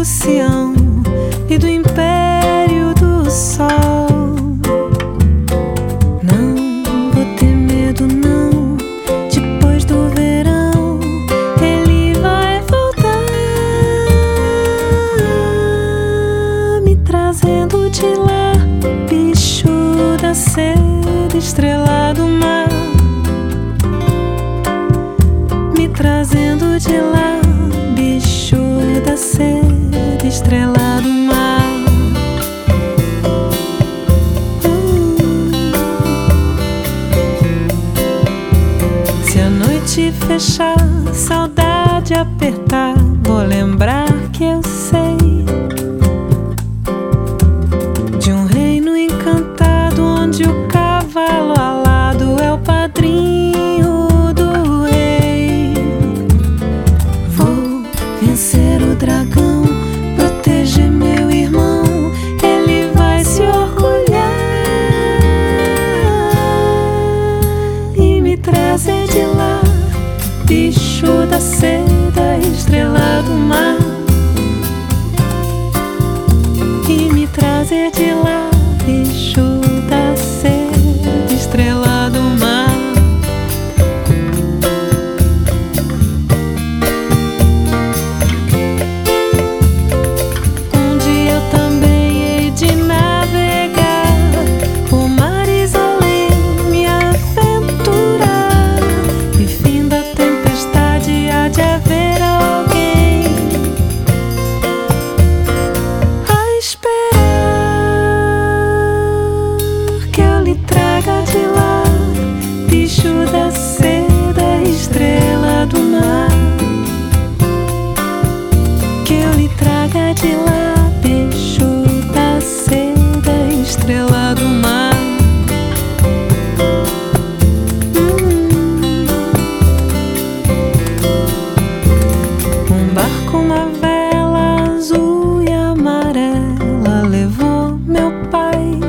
Sião e do império do sol. Não vou ter medo, não. Depois do verão ele vai voltar, me trazendo de lá, bicho da seda, estrela do mar. Me trazendo de lá, bicho da seda, estrela do mar. Se a noite fechar, saudade apertar, vou lembrar que eu sei de um reino encantado onde o cavalo alado é o padrinho do rei. Vou vencer o dragão, proteger meu irmão, ele vai se orgulhar e me trazer de lá, bicho da seda, estrela do mar. E me trazer de lá, bicho da seda, estrela do mar. Um dia eu também hei de navegar por mares além, me aventurar, e fim da tempestade há de haver alguém a esperar que eu lhe traga de lá, bicho da seda, estrela do mar. Que eu lhe traga de lá, bicho da seda, estrela do mar. Um barco, uma vela azul e amarela levou meu pai.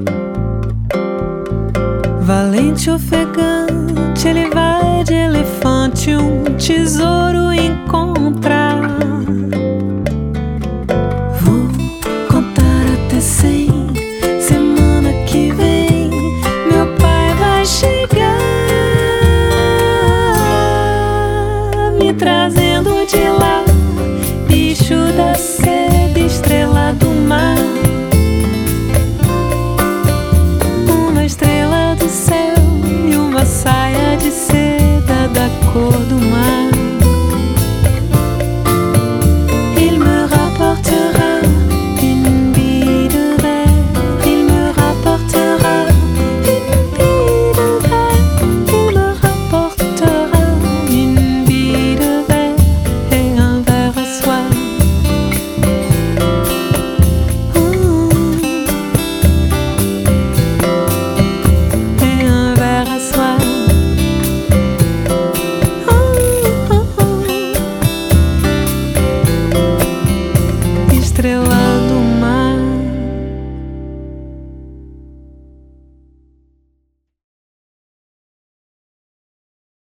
Valente, ofegante, ele vai de elefante um tesouro encontrar. Vou contar até 100, semana que vem meu pai vai chegar, me trazendo de lá, bicho da seda, estrela do mar. Uma estrela do céu e uma saia de seda da cor do mar. Il me rapportera une bille de verre, il me rapportera une bille de verre, il me rapportera une bille de verre et un verre à soie. Et un verre à soie. Estrela